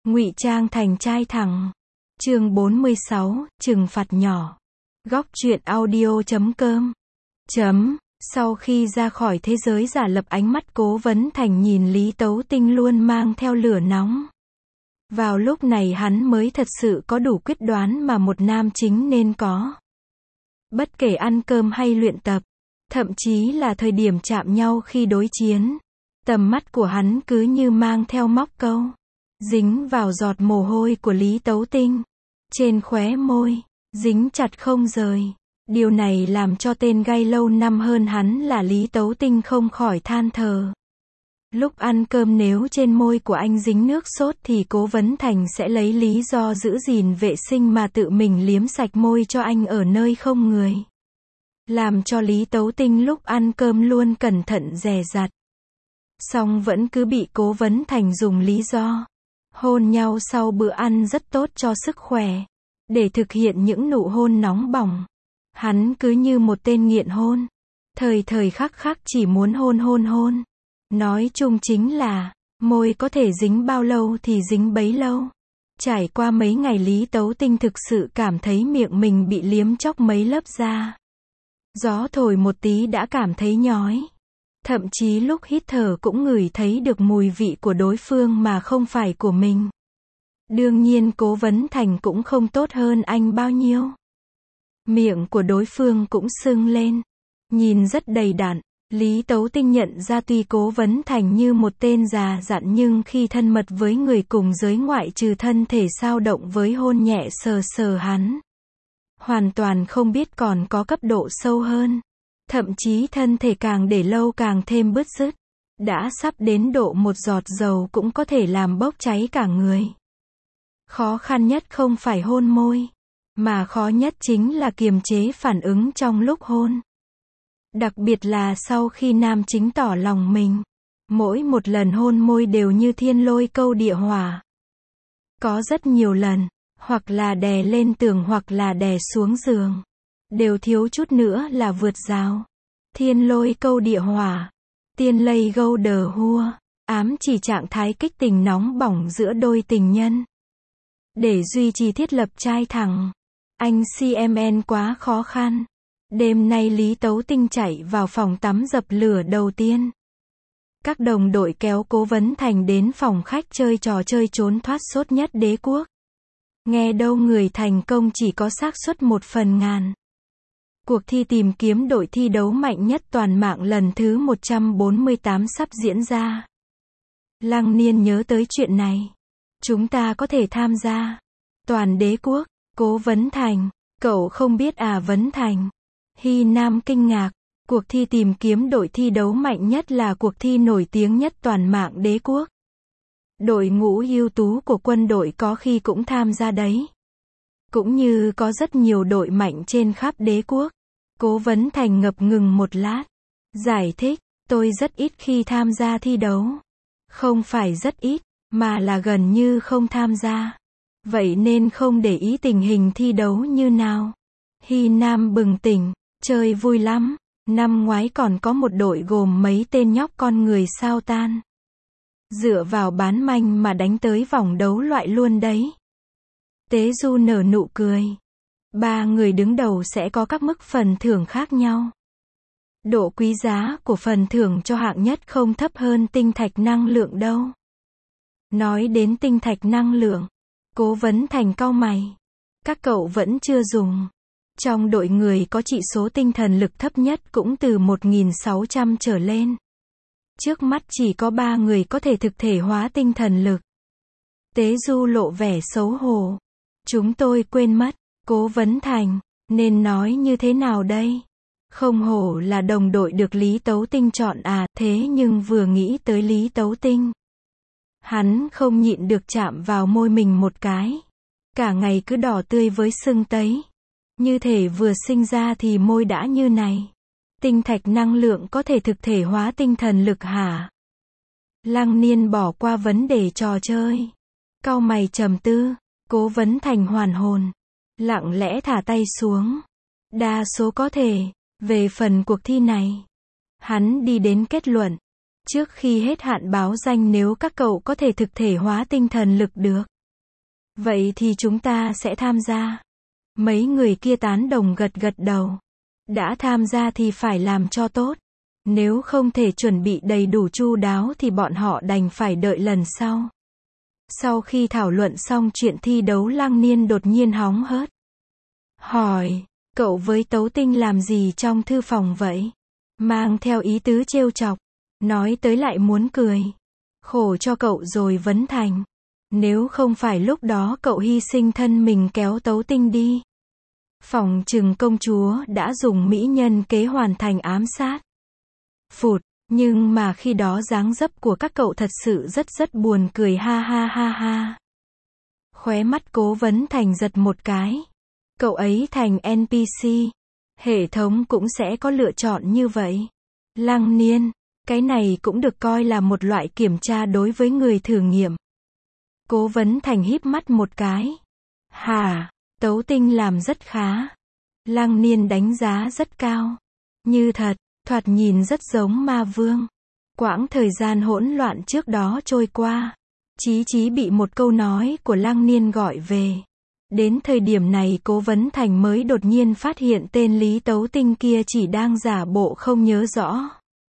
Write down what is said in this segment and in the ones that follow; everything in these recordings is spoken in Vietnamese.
Ngụy trang thành trai thẳng. Chương 46, trừng phạt nhỏ. Góc truyện audio.com. Sau khi ra khỏi thế giới giả lập, ánh mắt Cố Vấn Thành nhìn Lý Tấu Tinh luôn mang theo lửa nóng. Vào lúc này hắn mới thật sự có đủ quyết đoán mà một nam chính nên có. Bất kể ăn cơm hay luyện tập, thậm chí là thời điểm chạm nhau khi đối chiến, tầm mắt của hắn cứ như mang theo móc câu, dính vào giọt mồ hôi của Lý Tấu Tinh, trên khóe môi, dính chặt không rời. Điều này làm cho tên gay lâu năm hơn hắn là Lý Tấu Tinh không khỏi than thở. Lúc ăn cơm nếu trên môi của anh dính nước sốt thì Cố Vấn Thành sẽ lấy lý do giữ gìn vệ sinh mà tự mình liếm sạch môi cho anh ở nơi không người. Làm cho Lý Tấu Tinh lúc ăn cơm luôn cẩn thận dè dặt. Song vẫn cứ bị Cố Vấn Thành dùng lý do hôn nhau sau bữa ăn rất tốt cho sức khỏe, để thực hiện những nụ hôn nóng bỏng. Hắn cứ như một tên nghiện hôn, thời thời khắc khắc chỉ muốn hôn. Nói chung chính là, môi có thể dính bao lâu thì dính bấy lâu. Trải qua mấy ngày Lý Tấu Tinh thực sự cảm thấy miệng mình bị liếm chóc mấy lớp da. Gió thổi một tí đã cảm thấy nhói. Thậm chí lúc hít thở cũng ngửi thấy được mùi vị của đối phương mà không phải của mình. Đương nhiên Cố Vấn Thành cũng không tốt hơn anh bao nhiêu. Miệng của đối phương cũng sưng lên, nhìn rất đầy đặn. Lý Tấu Tinh nhận ra tuy Cố Vấn Thành như một tên già dặn nhưng khi thân mật với người cùng giới ngoại trừ thân thể dao động với hôn nhẹ sờ hắn, hoàn toàn không biết còn có cấp độ sâu hơn. Thậm chí thân thể càng để lâu càng thêm bứt rứt. Đã sắp đến độ một giọt dầu cũng có thể làm bốc cháy cả người. Khó khăn nhất không phải hôn môi, mà khó nhất chính là kiềm chế phản ứng trong lúc hôn. Đặc biệt là sau khi nam chính tỏ lòng mình. Mỗi một lần hôn môi đều như thiên lôi câu địa hỏa. Có rất nhiều lần, hoặc là đè lên tường hoặc là đè xuống giường, đều thiếu chút nữa là vượt rào. Thiên lôi câu địa hỏa, tiên lây gâu đờ hua, ám chỉ trạng thái kích tình nóng bỏng giữa đôi tình nhân. Để duy trì thiết lập trai thẳng, anh CMN quá khó khăn. Đêm nay Lý Tấu Tinh chạy vào phòng tắm dập lửa đầu tiên. Các đồng đội kéo Cố Vấn Thành đến phòng khách chơi trò chơi trốn thoát sốt nhất đế quốc. Nghe đâu người thành công chỉ có xác suất 1/1000. Cuộc thi tìm kiếm đội thi đấu mạnh nhất toàn mạng lần thứ 148 sắp diễn ra. Lăng Niên nhớ tới chuyện này. Chúng ta có thể tham gia. Toàn đế quốc. Cố Vấn Thành, cậu không biết à? Vấn Thành. Hy Nam kinh ngạc. Cuộc thi tìm kiếm đội thi đấu mạnh nhất là cuộc thi nổi tiếng nhất toàn mạng đế quốc. Đội ngũ ưu tú của quân đội có khi cũng tham gia đấy. Cũng như có rất nhiều đội mạnh trên khắp đế quốc. Cố Vấn Thành ngập ngừng một lát. Giải thích, tôi rất ít khi tham gia thi đấu. Không phải rất ít, mà là gần như không tham gia. Vậy nên không để ý tình hình thi đấu như nào. Hy Nam bừng tỉnh, chơi vui lắm. Năm ngoái còn có một đội gồm mấy tên nhóc con người sao tan. Dựa vào bán manh mà đánh tới vòng đấu loại luôn đấy. Tế Du nở nụ cười. 3 người đứng đầu sẽ có các mức phần thưởng khác nhau. Độ quý giá của phần thưởng cho hạng nhất không thấp hơn tinh thạch năng lượng đâu. Nói đến tinh thạch năng lượng, Cố Vấn Thành cau mày. Các cậu vẫn chưa dùng. Trong đội người có chỉ số tinh thần lực thấp nhất cũng từ 1600 trở lên. Trước mắt chỉ có 3 người có thể thực thể hóa tinh thần lực. Tế Du lộ vẻ xấu hổ. Chúng tôi quên mất. Cố Vấn Thành, nên nói như thế nào đây? Không hổ là đồng đội được Lý Tấu Tinh chọn à? Thế nhưng vừa nghĩ tới Lý Tấu Tinh, hắn không nhịn được chạm vào môi mình một cái. Cả ngày cứ đỏ tươi với sưng tấy. Như thể vừa sinh ra thì môi đã như này. Tinh thạch năng lượng có thể thực thể hóa tinh thần lực hả? Lăng Niên bỏ qua vấn đề trò chơi. Cau mày trầm tư. Cố Vấn Thành hoàn hồn. Lặng lẽ thả tay xuống. Đa số có thể. Về phần cuộc thi này, hắn đi đến kết luận. Trước khi hết hạn báo danh nếu các cậu có thể thực thể hóa tinh thần lực được, Vậy thì chúng ta sẽ tham gia. Mấy người kia tán đồng gật gật đầu. Đã tham gia thì phải làm cho tốt. Nếu không thể chuẩn bị đầy đủ chu đáo thì bọn họ đành phải đợi lần sau. Sau khi thảo luận xong chuyện thi đấu, Lăng Niên đột nhiên hóng hớt. Hỏi, cậu với Tấu Tinh làm gì trong thư phòng vậy? Mang theo ý tứ trêu chọc. Nói tới lại muốn cười. Khổ cho cậu rồi Vấn Thành. Nếu không phải lúc đó cậu hy sinh thân mình kéo Tấu Tinh đi. Phỏng chừng công chúa đã dùng mỹ nhân kế hoàn thành ám sát. Phụt, nhưng mà khi đó dáng dấp của các cậu thật sự rất buồn cười, ha ha ha ha. Khóe mắt Cố Vấn Thành giật một cái. Cậu ấy thành NPC. Hệ thống cũng sẽ có lựa chọn như vậy. Lăng Niên, cái này cũng được coi là một loại kiểm tra đối với người thử nghiệm. Cố Vấn Thành híp mắt một cái. Hả, Tấu Tinh làm rất khá. Lăng Niên đánh giá rất cao. Như thật, thoạt nhìn rất giống ma vương. Quãng thời gian hỗn loạn trước đó trôi qua. Chí Chí bị một câu nói của Lăng Niên gọi về. Đến thời điểm này Cố Vấn Thành mới đột nhiên phát hiện tên Lý Tấu Tinh kia chỉ đang giả bộ không nhớ rõ.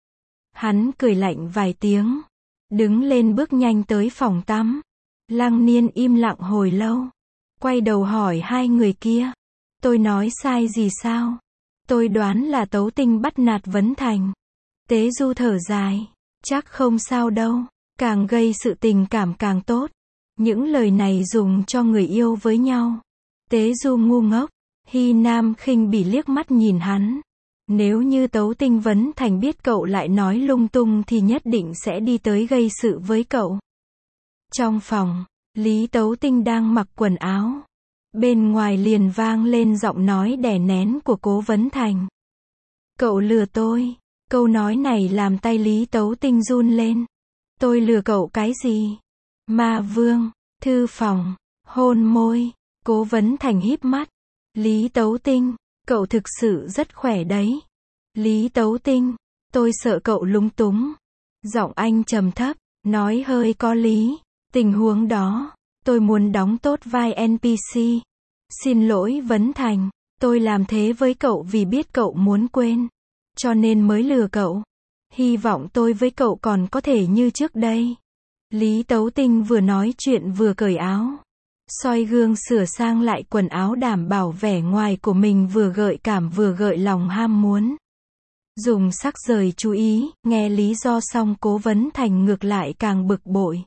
Hắn cười lạnh vài tiếng. Đứng lên bước nhanh tới phòng tắm. Lăng Niên im lặng hồi lâu. Quay đầu hỏi hai người kia. Tôi nói sai gì sao? Tôi đoán là Tấu Tinh bắt nạt Vấn Thành. Tế Du thở dài. Chắc không sao đâu. Càng gây sự tình cảm càng tốt. Những lời này dùng cho người yêu với nhau. Tế Du ngu ngốc. Hy Nam khinh bỉ liếc mắt nhìn hắn. Nếu như Tấu Tinh Vấn Thành biết cậu lại nói lung tung thì nhất định sẽ đi tới gây sự với cậu. Trong phòng, Lý Tấu Tinh đang mặc quần áo. Bên ngoài liền vang lên giọng nói đè nén của Cố Vấn Thành. Cậu lừa tôi. Câu nói này làm tay Lý Tấu Tinh run lên. Tôi lừa cậu cái gì? Ma vương, thư phòng, hôn môi. Cố Vấn Thành híp mắt. Lý Tấu Tinh, cậu thực sự rất khỏe đấy. Lý Tấu Tinh, tôi sợ cậu lúng túng. Giọng anh trầm thấp, nói hơi có lý. Tình huống đó, tôi muốn đóng tốt vai NPC. Xin lỗi Vấn Thành, tôi làm thế với cậu vì biết cậu muốn quên. Cho nên mới lừa cậu. Hy vọng tôi với cậu còn có thể như trước đây. Lý Tấu Tinh vừa nói chuyện vừa cởi áo. Soi gương sửa sang lại quần áo đảm bảo vẻ ngoài của mình vừa gợi cảm vừa gợi lòng ham muốn. Dùng sắc rời chú ý, nghe lý do xong Cố Vấn Thành ngược lại càng bực bội.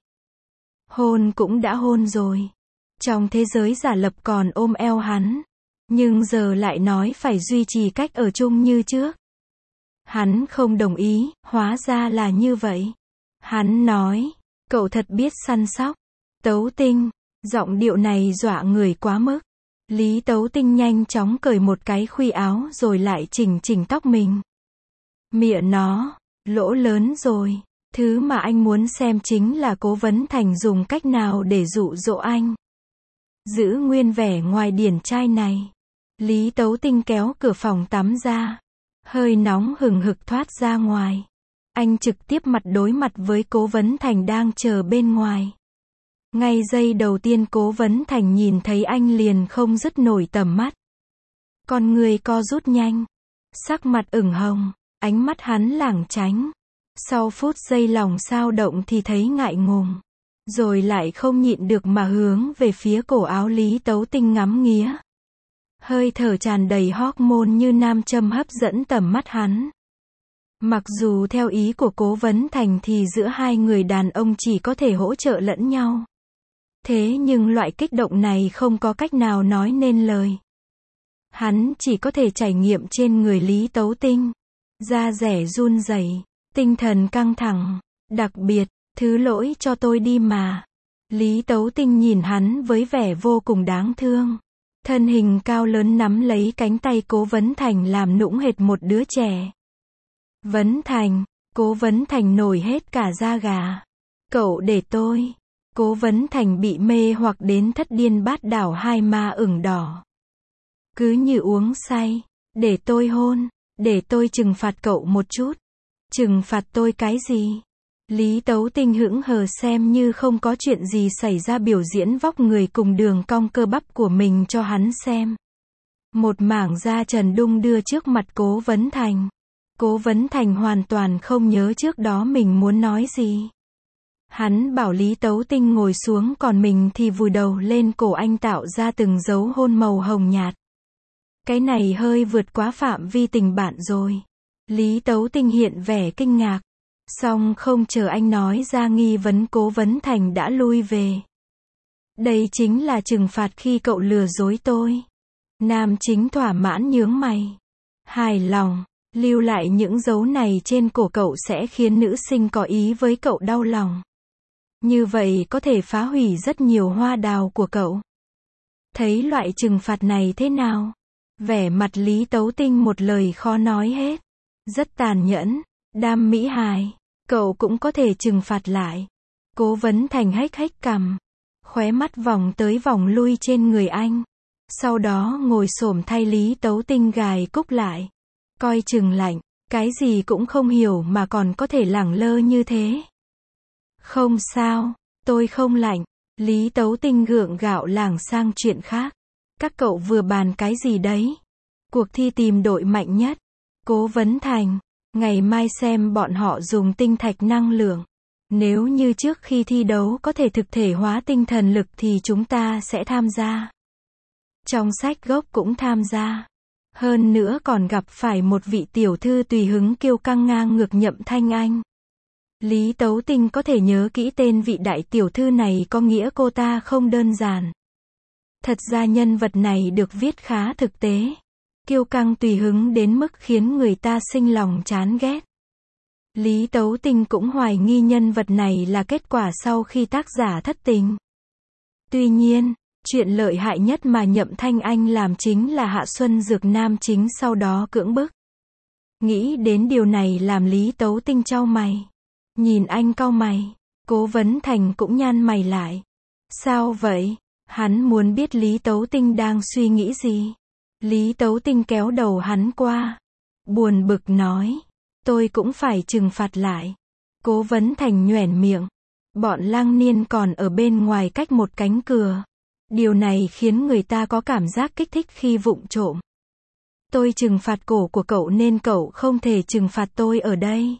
Hôn cũng đã hôn rồi. Trong thế giới giả lập còn ôm eo hắn. Nhưng giờ lại nói phải duy trì cách ở chung như trước. Hắn không đồng ý, hóa ra là như vậy. Hắn nói, cậu thật biết săn sóc. Tấu Tinh, giọng điệu này dọa người quá mức. Lý Tấu Tinh nhanh chóng cởi một cái khuy áo rồi lại chỉnh tóc mình. Mịa nó, lỗ lớn rồi. Thứ mà anh muốn xem chính là Cố Vấn Thành dùng cách nào để dụ dỗ anh. Giữ nguyên vẻ ngoài điển trai này. Lý Tấu Tinh kéo cửa phòng tắm ra. Hơi nóng hừng hực thoát ra ngoài. Anh trực tiếp mặt đối mặt với Cố Vấn Thành đang chờ bên ngoài. Ngay giây đầu tiên Cố Vấn Thành nhìn thấy anh liền không dứt nổi tầm mắt. Con người co rút nhanh. Sắc mặt ửng hồng, ánh mắt hắn lảng tránh. Sau phút giây lòng sao động thì thấy ngại ngùng. Rồi lại không nhịn được mà hướng về phía cổ áo Lý Tấu Tinh ngắm nghía. Hơi thở tràn đầy hormone như nam châm hấp dẫn tầm mắt hắn. Mặc dù theo ý của Cố Vấn Thành thì giữa hai người đàn ông chỉ có thể hỗ trợ lẫn nhau. Thế nhưng loại kích động này không có cách nào nói nên lời. Hắn chỉ có thể trải nghiệm trên người Lý Tấu Tinh. Da dẻ run rẩy, tinh thần căng thẳng. Đặc biệt, thứ lỗi cho tôi đi mà. Lý Tấu Tinh nhìn hắn với vẻ vô cùng đáng thương. Thân hình cao lớn nắm lấy cánh tay Cố Vấn Thành làm nũng hệt một đứa trẻ. Vấn Thành, Cố Vấn Thành nổi hết cả da gà. Cậu để tôi. Cố Vấn Thành bị mê hoặc đến thất điên bát đảo, hai má ửng đỏ. Cứ như uống say. Để tôi hôn. Để tôi trừng phạt cậu một chút. Trừng phạt tôi cái gì? Lý Tấu Tinh hững hờ xem như không có chuyện gì xảy ra biểu diễn vóc người cùng đường cong cơ bắp của mình cho hắn xem. Một mảng da trần đung đưa trước mặt Cố Vấn Thành. Cố Vấn Thành hoàn toàn không nhớ trước đó mình muốn nói gì. Hắn bảo Lý Tấu Tinh ngồi xuống còn mình thì vùi đầu lên cổ anh tạo ra từng dấu hôn màu hồng nhạt. Cái này hơi vượt quá phạm vi tình bạn rồi. Lý Tấu Tinh hiện vẻ kinh ngạc. Song không chờ anh nói ra nghi vấn Cố Vấn Thành đã lui về. Đây chính là trừng phạt khi cậu lừa dối tôi. Nam chính thỏa mãn nhướng mày. Hài lòng, lưu lại những dấu này trên cổ cậu sẽ khiến nữ sinh có ý với cậu đau lòng. Như vậy có thể phá hủy rất nhiều hoa đào của cậu. Thấy loại trừng phạt này thế nào? Vẻ mặt Lý Tấu Tinh một lời khó nói hết. Rất tàn nhẫn, đam mỹ hài. Cậu cũng có thể trừng phạt lại. Cố Vấn Thành hếch hếch cằm. Khóe mắt vòng tới vòng lui trên người anh. Sau đó ngồi xổm thay Lý Tấu Tinh gài cúc lại. Coi chừng lạnh. Cái gì cũng không hiểu mà còn có thể lẳng lơ như thế. Không sao, tôi không lạnh. Lý Tấu Tinh gượng gạo lảng sang chuyện khác. Các cậu vừa bàn cái gì đấy? Cuộc thi tìm đội mạnh nhất. Cố Vấn Thành. Ngày mai xem bọn họ dùng tinh thạch năng lượng. Nếu như trước khi thi đấu có thể thực thể hóa tinh thần lực thì chúng ta sẽ tham gia. Trong sách gốc cũng tham gia. Hơn nữa còn gặp phải một vị tiểu thư tùy hứng kiêu căng ngang ngược Nhậm Thanh Anh. Lý Tấu Tinh có thể nhớ kỹ tên vị đại tiểu thư này có nghĩa cô ta không đơn giản. Thật ra nhân vật này được viết khá thực tế. Kiêu căng tùy hứng đến mức khiến người ta sinh lòng chán ghét. Lý Tấu Tinh cũng hoài nghi nhân vật này là kết quả sau khi tác giả thất tình. Tuy nhiên, chuyện lợi hại nhất mà Nhậm Thanh Anh làm chính là hạ xuân dược nam chính sau đó cưỡng bức. Nghĩ đến điều này làm Lý Tấu Tinh chau mày. Nhìn anh cau mày, Cố Vấn Thành cũng nhăn mày lại. Sao vậy? Hắn muốn biết Lý Tấu Tinh đang suy nghĩ gì. Lý Tấu Tinh kéo đầu hắn qua. Buồn bực nói. Tôi cũng phải trừng phạt lại. Cố Vấn Thành nhoẻn miệng. Bọn Lăng Niên còn ở bên ngoài cách một cánh cửa. Điều này khiến người ta có cảm giác kích thích khi vụng trộm. Tôi trừng phạt cổ của cậu nên cậu không thể trừng phạt tôi ở đây.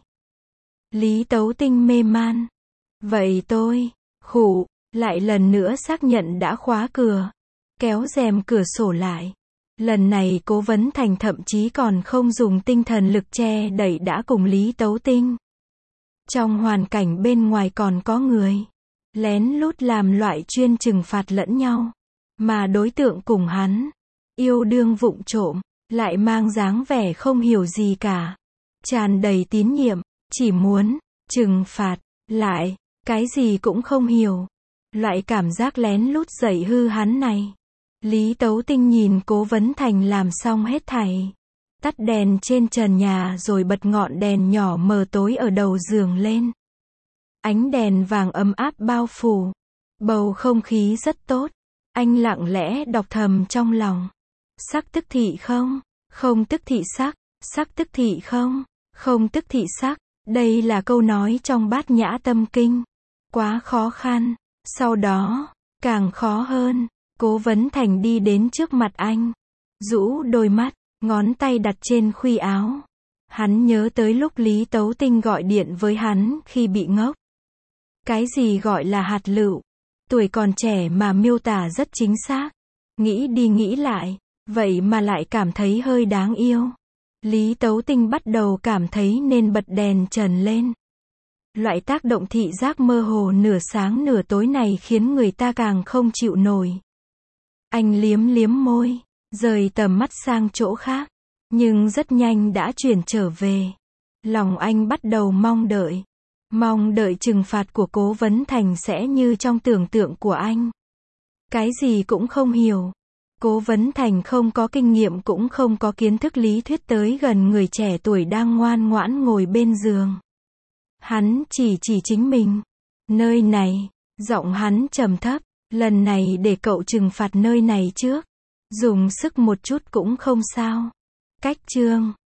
Lý Tấu Tinh mê man. Vậy tôi, khụ, lại lần nữa xác nhận đã khóa cửa. Kéo rèm cửa sổ lại. Lần này Cố Vấn Thành thậm chí còn không dùng tinh thần lực che đậy đã cùng Lý Tấu Tinh. Trong hoàn cảnh bên ngoài còn có người lén lút làm loại chuyên trừng phạt lẫn nhau. Mà đối tượng cùng hắn, yêu đương vụng trộm, lại mang dáng vẻ không hiểu gì cả. Tràn đầy tín nhiệm, chỉ muốn trừng phạt, lại, cái gì cũng không hiểu. Loại cảm giác lén lút dạy hư hắn này. Lý Tấu Tinh nhìn Cố Vấn Thành làm xong hết thảy. Tắt đèn trên trần nhà rồi bật ngọn đèn nhỏ mờ tối ở đầu giường lên. Ánh đèn vàng ấm áp bao phủ. Bầu không khí rất tốt. Anh lặng lẽ đọc thầm trong lòng. Sắc tức thị không? Không tức thị sắc. Sắc tức thị không? Không tức thị sắc. Đây là câu nói trong Bát Nhã Tâm Kinh. Quá khó khăn. Sau đó, càng khó hơn. Cố Vấn Thành đi đến trước mặt anh. Rũ đôi mắt, ngón tay đặt trên khuy áo. Hắn nhớ tới lúc Lý Tấu Tinh gọi điện với hắn khi bị ngốc. Cái gì gọi là hạt lựu? Tuổi còn trẻ mà miêu tả rất chính xác. Nghĩ đi nghĩ lại, vậy mà lại cảm thấy hơi đáng yêu. Lý Tấu Tinh bắt đầu cảm thấy nên bật đèn trần lên. Loại tác động thị giác mơ hồ nửa sáng nửa tối này khiến người ta càng không chịu nổi. Anh liếm liếm môi, rời tầm mắt sang chỗ khác, nhưng rất nhanh đã chuyển trở về. Lòng anh bắt đầu mong đợi trừng phạt của Cố Vấn Thành sẽ như trong tưởng tượng của anh. Cái gì cũng không hiểu. Cố Vấn Thành không có kinh nghiệm cũng không có kiến thức lý thuyết tới gần người trẻ tuổi đang ngoan ngoãn ngồi bên giường. Hắn chỉ chính mình. Nơi này, giọng hắn trầm thấp, lần này để cậu trừng phạt nơi này trước. Dùng sức một chút cũng không sao. Cách chương